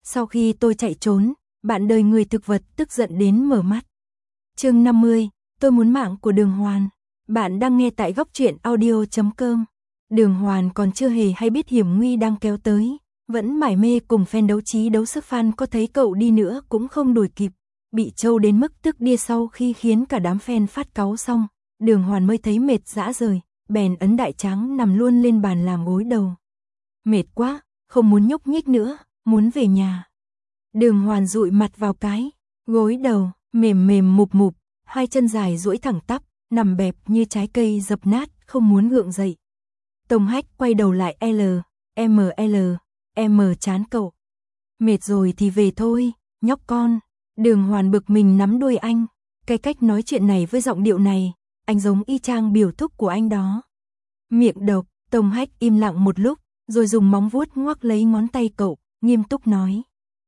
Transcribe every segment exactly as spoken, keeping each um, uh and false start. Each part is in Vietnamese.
Sau khi tôi chạy trốn, bạn đời người thực vật tức giận đến mở mắt. Chương năm mươi, tôi muốn mạng của Đường Hoàn. Bạn đang nghe tại góc truyện audio chấm com. Đường Hoàn còn chưa hề hay biết hiểm nguy đang kéo tới, vẫn mải mê cùng fan đấu trí đấu sức fan có thấy cậu đi nữa cũng không đuổi kịp, bị trâu đến mức tức điên. Sau khi khiến cả đám fan phát cáu xong, Đường Hoàn mới thấy mệt dã rời, bèn ấn đại tráng nằm luôn lên bàn làm gối đầu. Mệt quá, không muốn nhúc nhích nữa, muốn về nhà. Đường Hoàn dụi mặt vào cái gối đầu, mềm mềm mục mục, hai chân dài duỗi thẳng tắp, nằm bẹp như trái cây dập nát, không muốn gượng dậy. Tông Hách quay đầu lại L, M L, M chán cậu. Mệt rồi thì về thôi, nhóc con. Đường Hoàn bực mình nắm đuôi anh, cái cách nói chuyện này với giọng điệu này, anh giống y chang biểu thúc của anh đó. Miệng độc, Tông Hách im lặng một lúc, rồi dùng móng vuốt ngoắc lấy ngón tay cậu, nghiêm túc nói.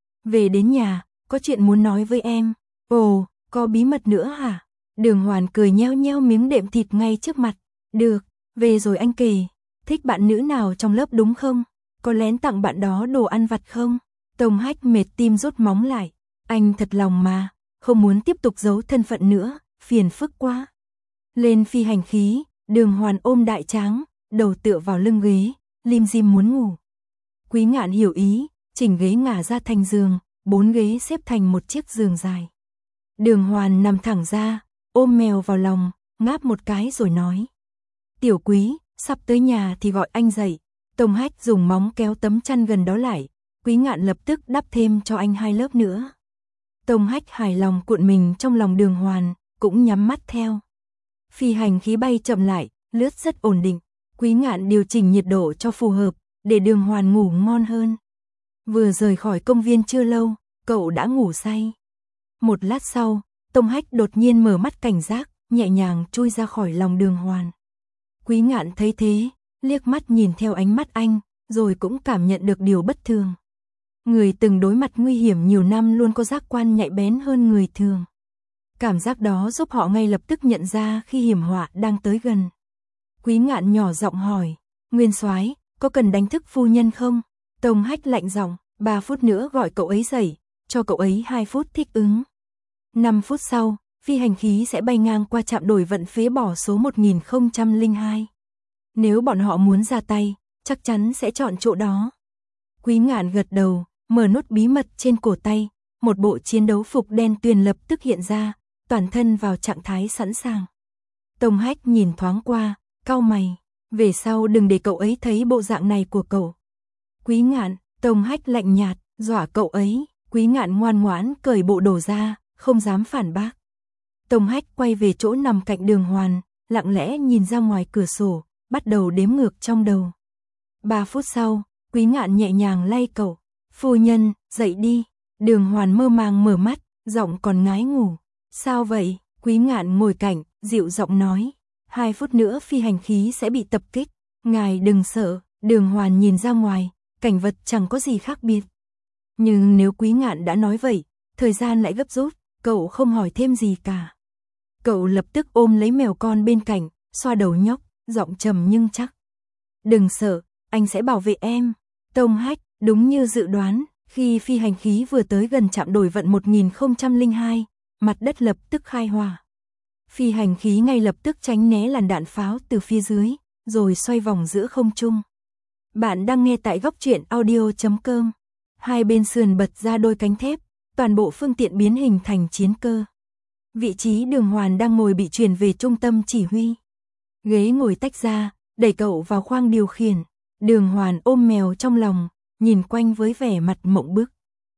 Về đến nhà, có chuyện muốn nói với em. Ồ, có bí mật nữa hả? Đường Hoàn cười nheo nheo miếng đệm thịt ngay trước mặt. Được, về rồi anh kể. Thích bạn nữ nào trong lớp đúng không? Có lén tặng bạn đó đồ ăn vặt không? Tông Hách mệt tim rút móng lại. Anh thật lòng mà, không muốn tiếp tục giấu thân phận nữa, phiền phức quá. Lên phi hành khí, Đường Hoàn ôm đại tráng, đầu tựa vào lưng ghế, lim dim muốn ngủ. Quý Ngạn hiểu ý, chỉnh ghế ngả ra thành giường, bốn ghế xếp thành một chiếc giường dài. Đường Hoàn nằm thẳng ra, ôm mèo vào lòng, ngáp một cái rồi nói. Tiểu Quý, sắp tới nhà thì gọi anh dậy. Tông Hách dùng móng kéo tấm chăn gần đó lại, Quý Ngạn lập tức đắp thêm cho anh hai lớp nữa. Tông Hách hài lòng cuộn mình trong lòng Đường Hoàn, cũng nhắm mắt theo. Phi hành khí bay chậm lại, lướt rất ổn định. Quý Ngạn điều chỉnh nhiệt độ cho phù hợp, để Đường Hoàn ngủ ngon hơn. Vừa rời khỏi công viên chưa lâu, cậu đã ngủ say. Một lát sau, Tông Hách đột nhiên mở mắt cảnh giác, nhẹ nhàng chui ra khỏi lòng Đường Hoàn. Quý Ngạn thấy thế, liếc mắt nhìn theo ánh mắt anh, rồi cũng cảm nhận được điều bất thường. Người từng đối mặt nguy hiểm nhiều năm luôn có giác quan nhạy bén hơn người thường. Cảm giác đó giúp họ ngay lập tức nhận ra khi hiểm họa đang tới gần. Quý Ngạn nhỏ giọng hỏi, Nguyên soái, có cần đánh thức phu nhân không? Tông Hách lạnh giọng, ba phút nữa gọi cậu ấy dậy, cho cậu ấy hai phút thích ứng. năm phút sau, phi hành khí sẽ bay ngang qua trạm đổi vận phế bỏ số một nghìn không trăm lẻ hai. Nếu bọn họ muốn ra tay, chắc chắn sẽ chọn chỗ đó. Quý Ngạn gật đầu, mở nút bí mật trên cổ tay, một bộ chiến đấu phục đen tuyền lập tức hiện ra, toàn thân vào trạng thái sẵn sàng. Tông Hách nhìn thoáng qua, cau mày, về sau đừng để cậu ấy thấy bộ dạng này của cậu. Quý Ngạn, Tông Hách lạnh nhạt, dọa cậu ấy. Quý Ngạn ngoan ngoãn cởi bộ đồ ra, không dám phản bác. Tông Hách quay về chỗ nằm cạnh Đường Hoàn, lặng lẽ nhìn ra ngoài cửa sổ, bắt đầu đếm ngược trong đầu. Ba phút sau, Quý Ngạn nhẹ nhàng lay cậu. Phu nhân, dậy đi. Đường Hoàn mơ màng mở mắt, giọng còn ngái ngủ. Sao vậy? Quý Ngạn ngồi cạnh, dịu giọng nói. Hai phút nữa phi hành khí sẽ bị tập kích. Ngài đừng sợ. Đường Hoàn nhìn ra ngoài, cảnh vật chẳng có gì khác biệt. Nhưng nếu Quý Ngạn đã nói vậy, thời gian lại gấp rút, cậu không hỏi thêm gì cả. Cậu lập tức ôm lấy mèo con bên cạnh, xoa đầu nhóc, giọng trầm nhưng chắc. Đừng sợ, anh sẽ bảo vệ em. Tông Hách, đúng như dự đoán, khi phi hành khí vừa tới gần trạm đổi vận một nghìn không trăm lẻ hai, mặt đất lập tức khai hỏa. Phi hành khí ngay lập tức tránh né làn đạn pháo từ phía dưới, rồi xoay vòng giữa không trung. Bạn đang nghe tại góc truyện audio chấm com. Hai bên sườn bật ra đôi cánh thép, toàn bộ phương tiện biến hình thành chiến cơ. Vị trí Đường Hoàn đang ngồi bị chuyển về trung tâm chỉ huy. Ghế ngồi tách ra, đẩy cậu vào khoang điều khiển. Đường Hoàn ôm mèo trong lòng, nhìn quanh với vẻ mặt mộng bức.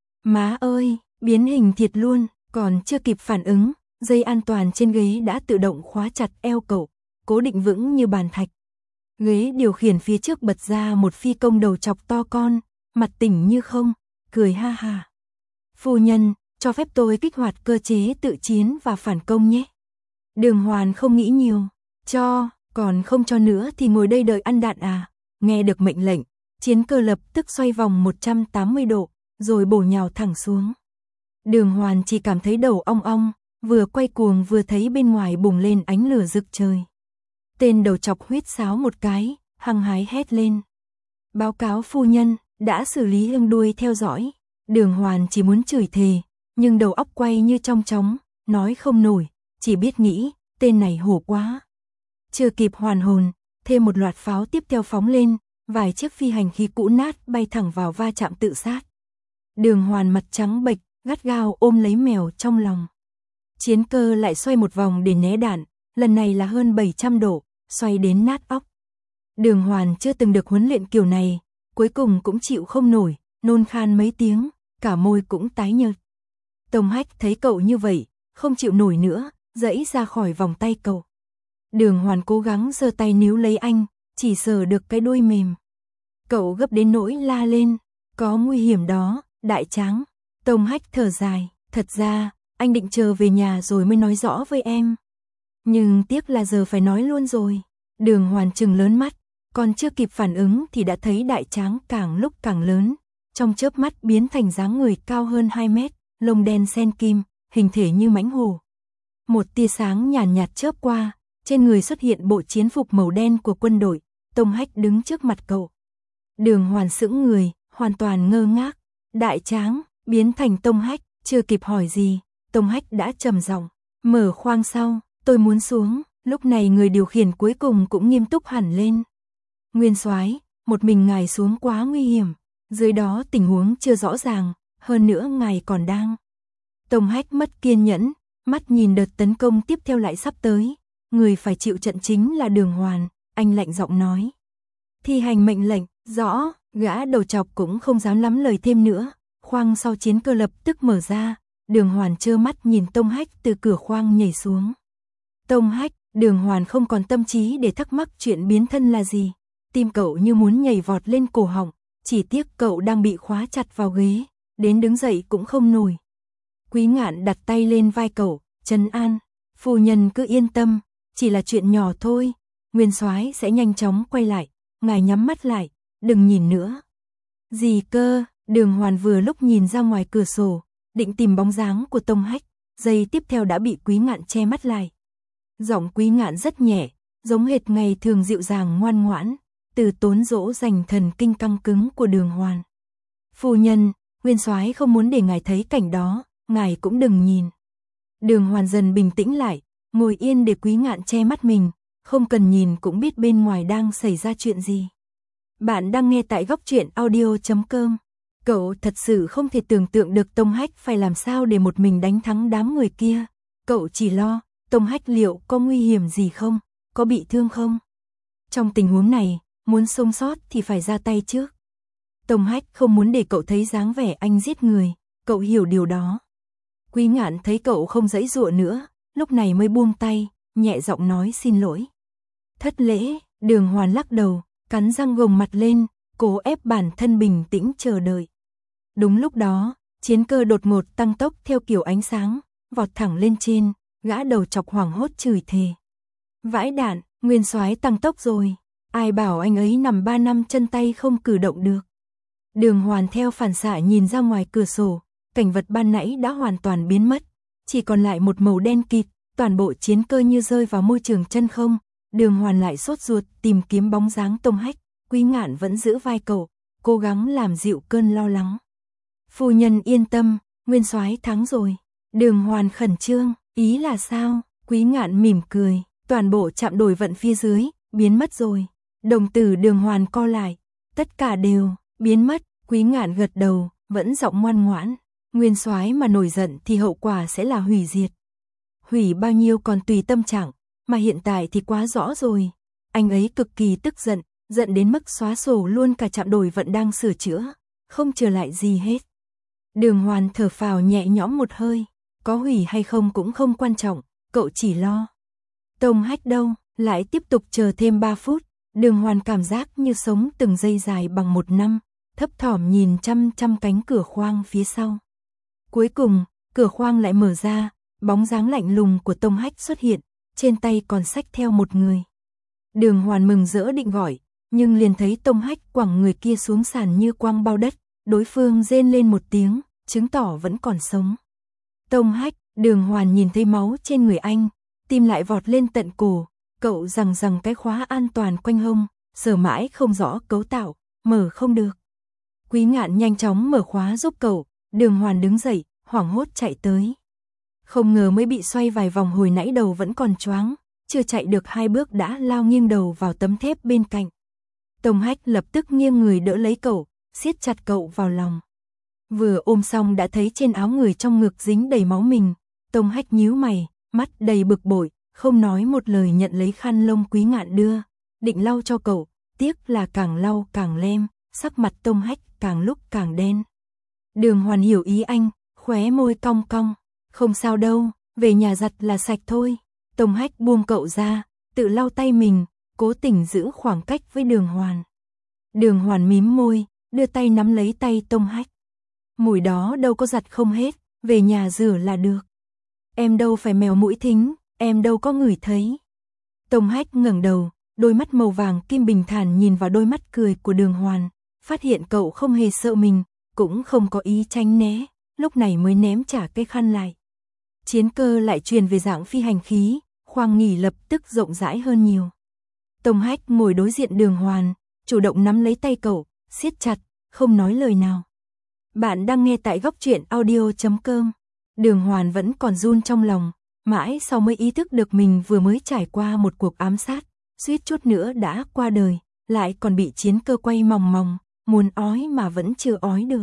Má ơi, biến hình thiệt luôn, còn chưa kịp phản ứng, dây an toàn trên ghế đã tự động khóa chặt eo cậu, cố định vững như bàn thạch. Ghế điều khiển phía trước bật ra một phi công đầu chọc to con, mặt tỉnh như không, cười ha ha. Phu nhân, cho phép tôi kích hoạt cơ chế tự chiến và phản công nhé. Đường Hoàn không nghĩ nhiều, cho, còn không cho nữa thì ngồi đây đợi ăn đạn à. Nghe được mệnh lệnh, chiến cơ lập tức xoay vòng một trăm tám mươi độ, rồi bổ nhào thẳng xuống. Đường Hoàn chỉ cảm thấy đầu ong ong, vừa quay cuồng vừa thấy bên ngoài bùng lên ánh lửa rực trời. Tên đầu chọc huýt sáo một cái, hăng hái hét lên. Báo cáo phu nhân, đã xử lý hương đuôi theo dõi. Đường Hoàn chỉ muốn chửi thề, nhưng đầu óc quay như trong chóng, nói không nổi, chỉ biết nghĩ, tên này hổ quá. Chưa kịp hoàn hồn, thêm một loạt pháo tiếp theo phóng lên, vài chiếc phi hành khí cũ nát bay thẳng vào va chạm tự sát. Đường Hoàn mặt trắng bệch, gắt gao ôm lấy mèo trong lòng. Chiến cơ lại xoay một vòng để né đạn, lần này là hơn bảy trăm độ, xoay đến nát óc. Đường Hoàn chưa từng được huấn luyện kiểu này, cuối cùng cũng chịu không nổi, nôn khan mấy tiếng, cả môi cũng tái nhợt. Tông Hách thấy cậu như vậy, không chịu nổi nữa, giãy ra khỏi vòng tay cậu. Đường Hoàn cố gắng giơ tay níu lấy anh, chỉ sờ được cái đuôi mềm. Cậu gấp đến nỗi la lên, có nguy hiểm đó, đại tráng. Tông Hách thở dài, thật ra, anh định chờ về nhà rồi mới nói rõ với em. Nhưng tiếc là giờ phải nói luôn rồi. Đường Hoàn trừng lớn mắt, còn chưa kịp phản ứng thì đã thấy đại tráng càng lúc càng lớn. Trong chớp mắt biến thành dáng người cao hơn hai mét, lông đen xen kim, hình thể như mãnh hổ. Một tia sáng nhàn nhạt chớp qua, trên người xuất hiện bộ chiến phục màu đen của quân đội. Tông Hách đứng trước mặt cậu. Đường Hoàn sững người, hoàn toàn ngơ ngác. Đại tráng biến thành Tông Hách, chưa kịp hỏi gì, Tông Hách đã trầm giọng, mở khoang sau, tôi muốn xuống. Lúc này người điều khiển cuối cùng cũng nghiêm túc hẳn lên. Nguyên soái, một mình ngài xuống quá nguy hiểm, dưới đó tình huống chưa rõ ràng, hơn nữa ngài còn đang. Tông Hách mất kiên nhẫn, mắt nhìn đợt tấn công tiếp theo lại sắp tới, người phải chịu trận chính là Đường Hoàn, anh lạnh giọng nói. Thi hành mệnh lệnh, rõ, gã đầu chọc cũng không dám lắm lời thêm nữa, khoang sau chiến cơ lập tức mở ra, Đường Hoàn trơ mắt nhìn Tông Hách từ cửa khoang nhảy xuống. Tông Hách, Đường Hoàn không còn tâm trí để thắc mắc chuyện biến thân là gì, tim cậu như muốn nhảy vọt lên cổ họng, chỉ tiếc cậu đang bị khóa chặt vào ghế, đến đứng dậy cũng không nổi. Quý Ngạn đặt tay lên vai cậu, trấn an, phu nhân cứ yên tâm, chỉ là chuyện nhỏ thôi, Nguyên soái sẽ nhanh chóng quay lại, ngài nhắm mắt lại, đừng nhìn nữa. Gì cơ? Đường Hoàn vừa lúc nhìn ra ngoài cửa sổ, định tìm bóng dáng của Tông Hách, giây tiếp theo đã bị Quý Ngạn che mắt lại. Giọng Quý Ngạn rất nhẹ, giống hệt ngày thường dịu dàng ngoan ngoãn, từ tốn dỗ dành thần kinh căng cứng của Đường Hoàn. Phu nhân, Nguyên soái không muốn để ngài thấy cảnh đó, ngài cũng đừng nhìn. Đường Hoàn dần bình tĩnh lại, ngồi yên để Quý Ngạn che mắt mình, không cần nhìn cũng biết bên ngoài đang xảy ra chuyện gì. Bạn đang nghe tại góc truyện audio chấm com. Cậu thật sự không thể tưởng tượng được Tông Hách phải làm sao để một mình đánh thắng đám người kia. Cậu chỉ lo, Tông Hách liệu có nguy hiểm gì không, có bị thương không? Trong tình huống này, muốn sống sót thì phải ra tay trước. Tông Hách không muốn để cậu thấy dáng vẻ anh giết người, cậu hiểu điều đó. Quý Ngạn thấy cậu không giãy giụa nữa, lúc này mới buông tay, nhẹ giọng nói xin lỗi. Thất lễ, Đường Hoàn lắc đầu, cắn răng gồng mặt lên, cố ép bản thân bình tĩnh chờ đợi. Đúng lúc đó, chiến cơ đột ngột tăng tốc theo kiểu ánh sáng, vọt thẳng lên trên, gã đầu chọc hoảng hốt chửi thề. Vãi đạn, Nguyên soái tăng tốc rồi, ai bảo anh ấy nằm ba năm chân tay không cử động được. Đường Hoàn theo phản xạ nhìn ra ngoài cửa sổ, cảnh vật ban nãy đã hoàn toàn biến mất, chỉ còn lại một màu đen kịt, toàn bộ chiến cơ như rơi vào môi trường chân không. Đường Hoàn lại sốt ruột tìm kiếm bóng dáng Tông Hách, Quý Ngạn vẫn giữ vai cậu, cố gắng làm dịu cơn lo lắng. Phu nhân yên tâm, Nguyên soái thắng rồi. Đường Hoàn khẩn trương, ý là sao? Quý Ngạn mỉm cười, toàn bộ trạm đổi vận phía dưới, biến mất rồi. Đồng tử Đường Hoàn co lại, tất cả đều biến mất. Quý Ngạn gật đầu, vẫn giọng ngoan ngoãn. Nguyên soái mà nổi giận thì hậu quả sẽ là hủy diệt. Hủy bao nhiêu còn tùy tâm trạng, mà hiện tại thì quá rõ rồi. Anh ấy cực kỳ tức giận, giận đến mức xóa sổ luôn cả trạm đổi vận đang sửa chữa, không trở lại gì hết. Đường Hoàn thở phào nhẹ nhõm một hơi, có hủy hay không cũng không quan trọng, cậu chỉ lo. Tông Hách đâu, lại tiếp tục chờ thêm ba phút, Đường Hoàn cảm giác như sống từng giây dài bằng một năm, thấp thỏm nhìn chăm chăm cánh cửa khoang phía sau. Cuối cùng, cửa khoang lại mở ra, bóng dáng lạnh lùng của Tông Hách xuất hiện, trên tay còn xách theo một người. Đường Hoàn mừng rỡ định gọi, nhưng liền thấy Tông Hách quẳng người kia xuống sàn như quăng bao đất, đối phương rên lên một tiếng, chứng tỏ vẫn còn sống. Tông Hách, Đường Hoàn nhìn thấy máu trên người anh, tim lại vọt lên tận cổ, cậu rằng rằng cái khóa an toàn quanh hông, sờ mãi không rõ cấu tạo, mở không được. Quý Ngạn nhanh chóng mở khóa giúp cậu, Đường Hoàn đứng dậy, hoảng hốt chạy tới. Không ngờ mới bị xoay vài vòng hồi nãy đầu vẫn còn choáng, chưa chạy được hai bước đã lao nghiêng đầu vào tấm thép bên cạnh. Tông Hách lập tức nghiêng người đỡ lấy cậu, siết chặt cậu vào lòng. Vừa ôm xong đã thấy trên áo người trong ngực dính đầy máu mình. Tông Hách nhíu mày, mắt đầy bực bội, không nói một lời nhận lấy khăn lông Quý Ngạn đưa, định lau cho cậu, tiếc là càng lau càng lem, sắc mặt Tông Hách càng lúc càng đen. Đường Hoàn hiểu ý anh, khóe môi cong cong, không sao đâu, về nhà giặt là sạch thôi. Tông Hách buông cậu ra, tự lau tay mình, cố tình giữ khoảng cách với Đường Hoàn. Đường Hoàn mím môi, đưa tay nắm lấy tay Tông Hách. Mùi đó đâu có giặt không hết, về nhà rửa là được. Em đâu phải mèo mũi thính, em đâu có ngửi thấy. Tông Hách ngẩng đầu, đôi mắt màu vàng kim bình thản nhìn vào đôi mắt cười của Đường Hoàn, phát hiện cậu không hề sợ mình, cũng không có ý tránh né, lúc này mới ném trả cái khăn lại. Chiến cơ lại truyền về dạng phi hành khí, khoang nghỉ lập tức rộng rãi hơn nhiều. Tông Hách ngồi đối diện Đường Hoàn, chủ động nắm lấy tay cậu, siết chặt, không nói lời nào. Bạn đang nghe tại góc truyện audio chấm com. Đường Hoàn vẫn còn run trong lòng, mãi sau mới ý thức được mình vừa mới trải qua một cuộc ám sát, suýt chút nữa đã qua đời, lại còn bị chiến cơ quay mòng mòng, muốn ói mà vẫn chưa ói được.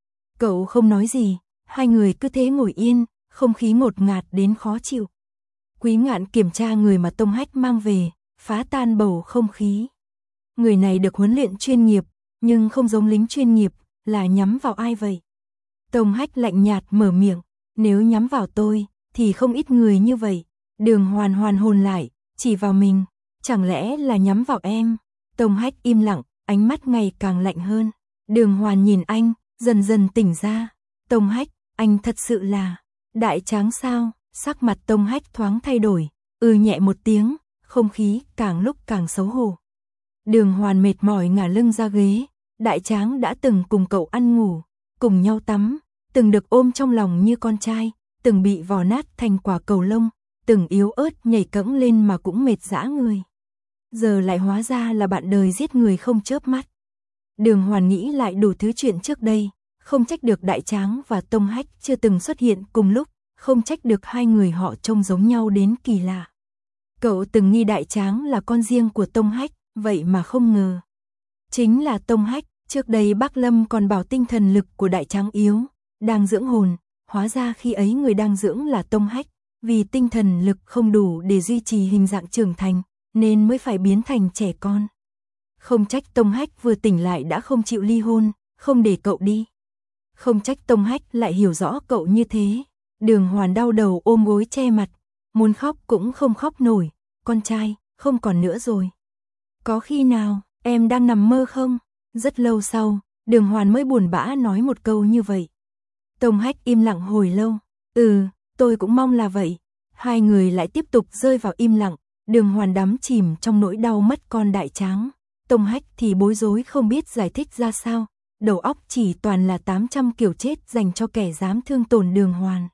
Cậu không nói gì, hai người cứ thế ngồi yên, không khí ngột ngạt đến khó chịu. Quý Ngạn kiểm tra người mà Tông Hách mang về, phá tan bầu không khí. Người này được huấn luyện chuyên nghiệp, nhưng không giống lính chuyên nghiệp, là nhắm vào ai vậy? Tông Hách lạnh nhạt mở miệng, nếu nhắm vào tôi, thì không ít người như vậy. Đường Hoàn hoàn hồn lại, chỉ vào mình, chẳng lẽ là nhắm vào em? Tông Hách im lặng, ánh mắt ngày càng lạnh hơn. Đường Hoàn nhìn anh, dần dần tỉnh ra. Tông Hách, anh thật sự là Đại Tráng sao? Sắc mặt Tông Hách thoáng thay đổi, ừ nhẹ một tiếng, không khí càng lúc càng xấu hổ. Đường Hoàn mệt mỏi ngả lưng ra ghế. Đại Tráng đã từng cùng cậu ăn ngủ, cùng nhau tắm, từng được ôm trong lòng như con trai, từng bị vò nát thành quả cầu lông, từng yếu ớt nhảy cẫng lên mà cũng mệt dã người. Giờ lại hóa ra là bạn đời giết người không chớp mắt. Đường Hoàn nghĩ lại đủ thứ chuyện trước đây, không trách được Đại Tráng và Tông Hách chưa từng xuất hiện cùng lúc, không trách được hai người họ trông giống nhau đến kỳ lạ. Cậu từng nghi Đại Tráng là con riêng của Tông Hách, vậy mà không ngờ. Chính là Tông Hách, trước đây bác Lâm còn bảo tinh thần lực của Đại Tráng yếu, đang dưỡng hồn, hóa ra khi ấy người đang dưỡng là Tông Hách, vì tinh thần lực không đủ để duy trì hình dạng trưởng thành, nên mới phải biến thành trẻ con. Không trách Tông Hách vừa tỉnh lại đã không chịu ly hôn, không để cậu đi. Không trách Tông Hách lại hiểu rõ cậu như thế. Đường Hoàn đau đầu ôm gối che mặt, muốn khóc cũng không khóc nổi, con trai, không còn nữa rồi. Có khi nào, em đang nằm mơ không? Rất lâu sau, Đường Hoàn mới buồn bã nói một câu như vậy. Tông Hách im lặng hồi lâu, ừ, tôi cũng mong là vậy. Hai người lại tiếp tục rơi vào im lặng, Đường Hoàn đắm chìm trong nỗi đau mất con Đại Tráng. Tông Hách thì bối rối không biết giải thích ra sao, đầu óc chỉ toàn là tám trăm kiểu chết dành cho kẻ dám thương tổn Đường Hoàn.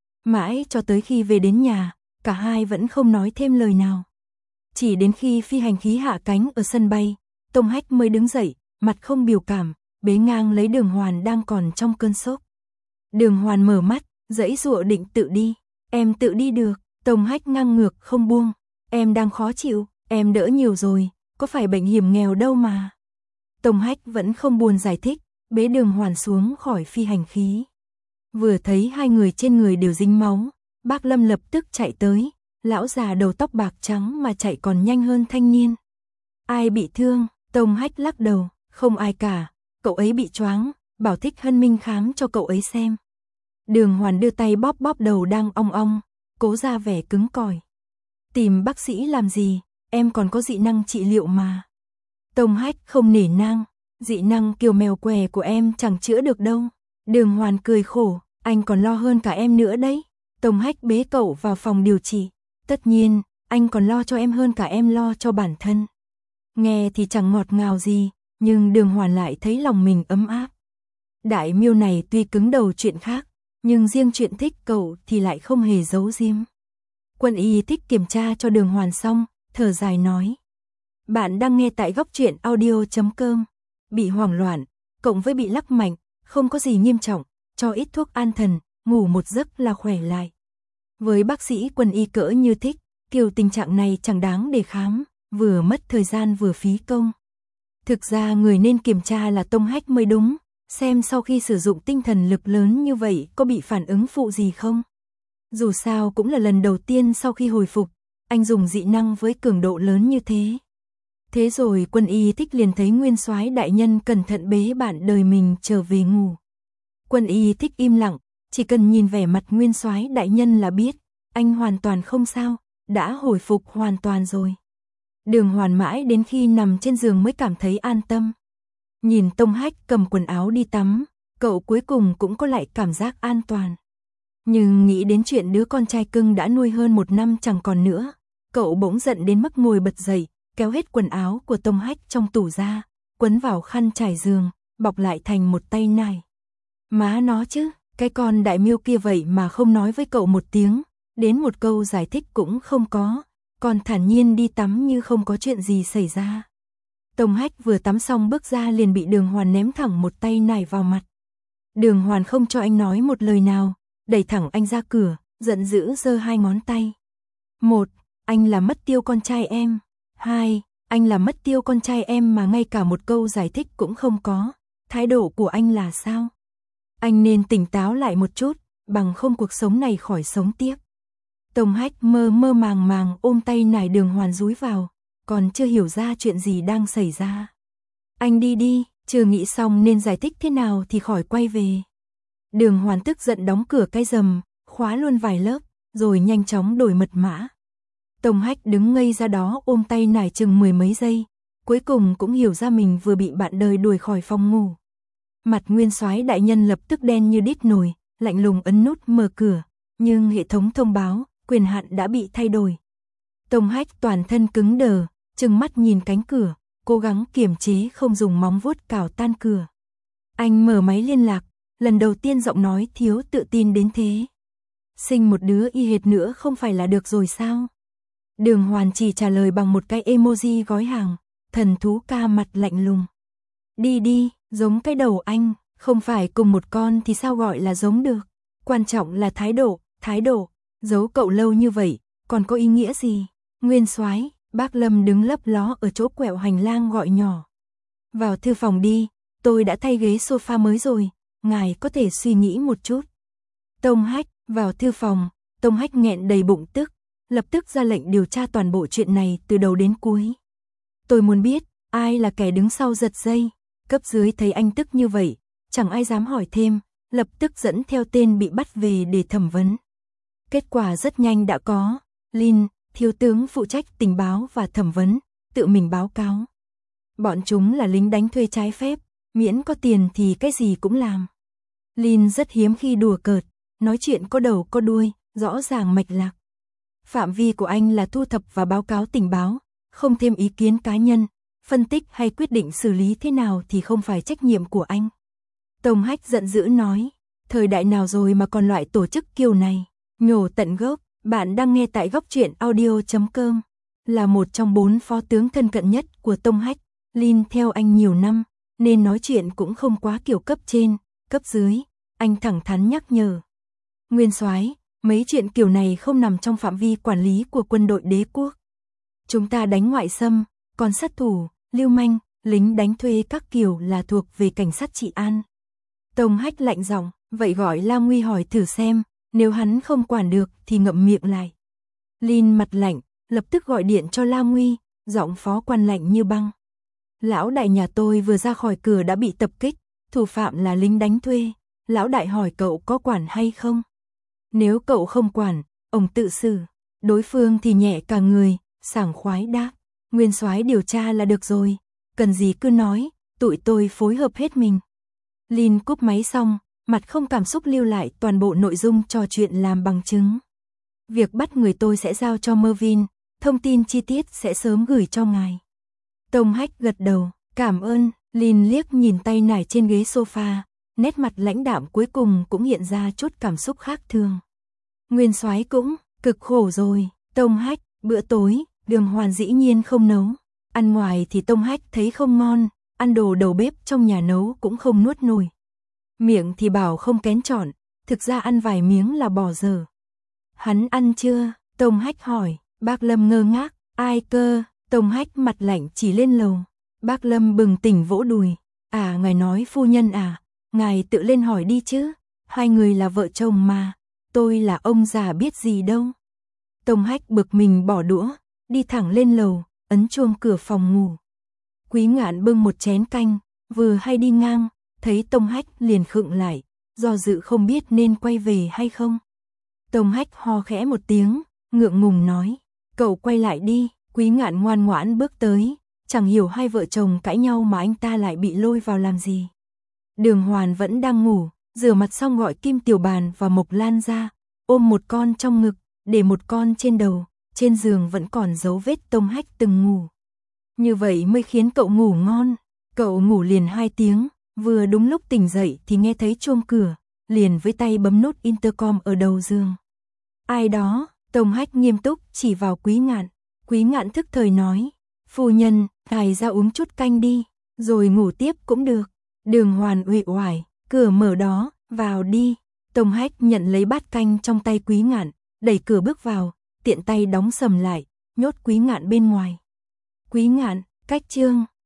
Mãi cho tới khi về đến nhà, cả hai vẫn không nói thêm lời nào. Chỉ đến khi phi hành khí hạ cánh ở sân bay, Tông Hách mới đứng dậy, mặt không biểu cảm, bế ngang lấy Đường Hoàn đang còn trong cơn sốc. Đường Hoàn mở mắt, giãy giụa định tự đi. Em tự đi được. Tông Hách ngang ngược không buông. Em đang khó chịu, em đỡ nhiều rồi, có phải bệnh hiểm nghèo đâu mà. Tông Hách vẫn không buồn giải thích, bế Đường Hoàn xuống khỏi phi hành khí. Vừa thấy hai người trên người đều dính máu, bác Lâm lập tức chạy tới, lão già đầu tóc bạc trắng mà chạy còn nhanh hơn thanh niên. Ai bị thương? Tông Hách lắc đầu, không ai cả, cậu ấy bị choáng, bảo Thích Hân Minh khám cho cậu ấy xem. Đường Hoàn đưa tay bóp bóp đầu đang ong ong, cố ra vẻ cứng cỏi. Tìm bác sĩ làm gì, em còn có dị năng trị liệu mà. Tông Hách không nể nang, dị năng kiểu mèo què của em chẳng chữa được đâu. Đường Hoàn cười khổ, anh còn lo hơn cả em nữa đấy. Tông Hách bế cậu vào phòng điều trị. Tất nhiên, anh còn lo cho em hơn cả em lo cho bản thân. Nghe thì chẳng ngọt ngào gì, nhưng Đường Hoàn lại thấy lòng mình ấm áp. Đại miêu này tuy cứng đầu chuyện khác, nhưng riêng chuyện thích cậu thì lại không hề giấu giếm. Quân y thích kiểm tra cho Đường Hoàn xong, thở dài nói. Bạn đang nghe tại góc truyện audio chấm com. Bị hoảng loạn, cộng với bị lắc mạnh, không có gì nghiêm trọng, cho ít thuốc an thần, ngủ một giấc là khỏe lại. Với bác sĩ quân y cỡ như Thích, kiểu tình trạng này chẳng đáng để khám, vừa mất thời gian vừa phí công. Thực ra người nên kiểm tra là Tông Hách mới đúng, xem sau khi sử dụng tinh thần lực lớn như vậy có bị phản ứng phụ gì không. Dù sao cũng là lần đầu tiên sau khi hồi phục, anh dùng dị năng với cường độ lớn như thế. Thế rồi quân y Thích liền thấy Nguyên Soái đại nhân cẩn thận bế bạn đời mình trở về ngủ. Quân y Thích im lặng, chỉ cần nhìn vẻ mặt Nguyên Soái đại nhân là biết, anh hoàn toàn không sao, đã hồi phục hoàn toàn rồi. Đường Hoàn mãi đến khi nằm trên giường mới cảm thấy an tâm. Nhìn Tông Hách cầm quần áo đi tắm, cậu cuối cùng cũng có lại cảm giác an toàn. Nhưng nghĩ đến chuyện đứa con trai cưng đã nuôi hơn một năm chẳng còn nữa, cậu bỗng giận đến mức ngồi bật dậy, kéo hết quần áo của Tông Hách trong tủ ra, quấn vào khăn trải giường, bọc lại thành một tay nải. Má nó chứ, cái con đại miêu kia vậy mà không nói với cậu một tiếng, đến một câu giải thích cũng không có, còn thản nhiên đi tắm như không có chuyện gì xảy ra. Tông Hách vừa tắm xong bước ra liền bị Đường Hoàn ném thẳng một tay nải vào mặt. Đường Hoàn không cho anh nói một lời nào, đẩy thẳng anh ra cửa, giận dữ giơ hai ngón tay. Một, anh là mất tiêu con trai em. Hai, anh là mất tiêu con trai em mà ngay cả một câu giải thích cũng không có. Thái độ của anh là sao? Anh nên tỉnh táo lại một chút, bằng không cuộc sống này khỏi sống tiếp. Tông Hách mơ mơ màng màng ôm tay nải Đường Hoàn dúi vào, còn chưa hiểu ra chuyện gì đang xảy ra. Anh đi đi, chưa nghĩ xong nên giải thích thế nào thì khỏi quay về. Đường Hoàn tức giận đóng cửa cái rầm, khóa luôn vài lớp, rồi nhanh chóng đổi mật mã. Tông Hách đứng ngây ra đó ôm tay nải chừng mười mấy giây, cuối cùng cũng hiểu ra mình vừa bị bạn đời đuổi khỏi phòng ngủ. Mặt Nguyên Soái đại nhân lập tức đen như đít nồi, lạnh lùng ấn nút mở cửa, nhưng hệ thống thông báo, quyền hạn đã bị thay đổi. Tông Hách toàn thân cứng đờ, trừng mắt nhìn cánh cửa, cố gắng kiềm chế không dùng móng vuốt cào tan cửa. Anh mở máy liên lạc, lần đầu tiên giọng nói thiếu tự tin đến thế. Sinh một đứa y hệt nữa không phải là được rồi sao? Đường Hoàn chỉ trả lời bằng một cái emoji gói hàng, thần thú ca mặt lạnh lùng. Đi đi, giống cái đầu anh, không phải cùng một con thì sao gọi là giống được. Quan trọng là thái độ, thái độ, giấu cậu lâu như vậy, còn có ý nghĩa gì? Nguyên Soái, bác Lâm đứng lấp ló ở chỗ quẹo hành lang gọi nhỏ. Vào thư phòng đi, tôi đã thay ghế sofa mới rồi, ngài có thể suy nghĩ một chút. Tông Hách, vào thư phòng, Tông Hách nghẹn đầy bụng tức, lập tức ra lệnh điều tra toàn bộ chuyện này từ đầu đến cuối. Tôi muốn biết, ai là kẻ đứng sau giật dây, cấp dưới thấy anh tức như vậy, chẳng ai dám hỏi thêm, lập tức dẫn theo tên bị bắt về để thẩm vấn. Kết quả rất nhanh đã có, Lin, thiếu tướng phụ trách tình báo và thẩm vấn, tự mình báo cáo. Bọn chúng là lính đánh thuê trái phép, miễn có tiền thì cái gì cũng làm. Lin rất hiếm khi đùa cợt, nói chuyện có đầu có đuôi, rõ ràng mạch lạc. Phạm vi của anh là thu thập và báo cáo tình báo, không thêm ý kiến cá nhân, phân tích hay quyết định xử lý thế nào thì không phải trách nhiệm của anh. Tông Hách giận dữ nói, thời đại nào rồi mà còn loại tổ chức kiểu này, nhổ tận gốc. Bạn đang nghe tại góc truyện audio chấm com, là một trong bốn phó tướng thân cận nhất của Tông Hách. Lin theo anh nhiều năm, nên nói chuyện cũng không quá kiểu cấp trên, cấp dưới, anh thẳng thắn nhắc nhở. Nguyên Soái, mấy chuyện kiểu này không nằm trong phạm vi quản lý của quân đội đế quốc. Chúng ta đánh ngoại xâm, còn sát thủ, lưu manh, lính đánh thuê các kiểu là thuộc về cảnh sát trị an. Tông Hách lạnh giọng, vậy gọi La Nguy hỏi thử xem, nếu hắn không quản được thì ngậm miệng lại. Lin mặt lạnh, lập tức gọi điện cho La Nguy, giọng phó quan lạnh như băng. Lão đại nhà tôi vừa ra khỏi cửa đã bị tập kích, thủ phạm là lính đánh thuê, lão đại hỏi cậu có quản hay không? Nếu cậu không quản, ông tự xử. Đối phương thì nhẹ cả người, sảng khoái đáp, Nguyên Soái điều tra là được rồi, cần gì cứ nói, tụi tôi phối hợp hết mình. Lin cúp máy xong, mặt không cảm xúc lưu lại toàn bộ nội dung trò chuyện làm bằng chứng. Việc bắt người tôi sẽ giao cho Mervin, thông tin chi tiết sẽ sớm gửi cho ngài. Tông Hách gật đầu, cảm ơn. Lin liếc nhìn tay nải trên ghế sofa, nét mặt lãnh đạm cuối cùng cũng hiện ra chút cảm xúc khác thường. Nguyên Soái cũng cực khổ rồi. Tông Hách, bữa tối, Đường Hoàn dĩ nhiên không nấu. Ăn ngoài thì Tông Hách thấy không ngon, ăn đồ đầu bếp trong nhà nấu cũng không nuốt nổi. Miệng thì bảo không kén chọn, thực ra ăn vài miếng là bỏ dở. Hắn ăn chưa? Tông Hách hỏi. Bác Lâm ngơ ngác. Ai cơ? Tông Hách mặt lạnh chỉ lên lầu. Bác Lâm bừng tỉnh vỗ đùi. À, ngài nói phu nhân à? Ngài tự lên hỏi đi chứ. Hai người là vợ chồng mà. Tôi là ông già biết gì đâu. Tông Hách bực mình bỏ đũa, đi thẳng lên lầu, ấn chuông cửa phòng ngủ. Quý Ngạn bưng một chén canh, vừa hay đi ngang, thấy Tông Hách liền khựng lại, do dự không biết nên quay về hay không. Tông Hách ho khẽ một tiếng, ngượng ngùng nói, cậu quay lại đi. Quý Ngạn ngoan ngoãn bước tới, chẳng hiểu hai vợ chồng cãi nhau mà anh ta lại bị lôi vào làm gì. Đường Hoàn vẫn đang ngủ, rửa mặt xong gọi Kim Tiểu Bàn và Mộc Lan ra, ôm một con trong ngực, để một con trên đầu, trên giường vẫn còn dấu vết Tông Hách từng ngủ. Như vậy mới khiến cậu ngủ ngon. Cậu ngủ liền hai tiếng, vừa đúng lúc tỉnh dậy thì nghe thấy chuông cửa, liền với tay bấm nút intercom ở đầu giường. Ai đó? Tông Hách nghiêm túc chỉ vào Quý Ngạn. Quý Ngạn thức thời nói, phu nhân, ngài ra uống chút canh đi, rồi ngủ tiếp cũng được. Đường Hoàn uể oải, cửa mở đó, vào đi. Tông Hách nhận lấy bát canh trong tay Quý Ngạn, đẩy cửa bước vào, tiện tay đóng sầm lại, nhốt Quý Ngạn bên ngoài. Quý Ngạn, cách chương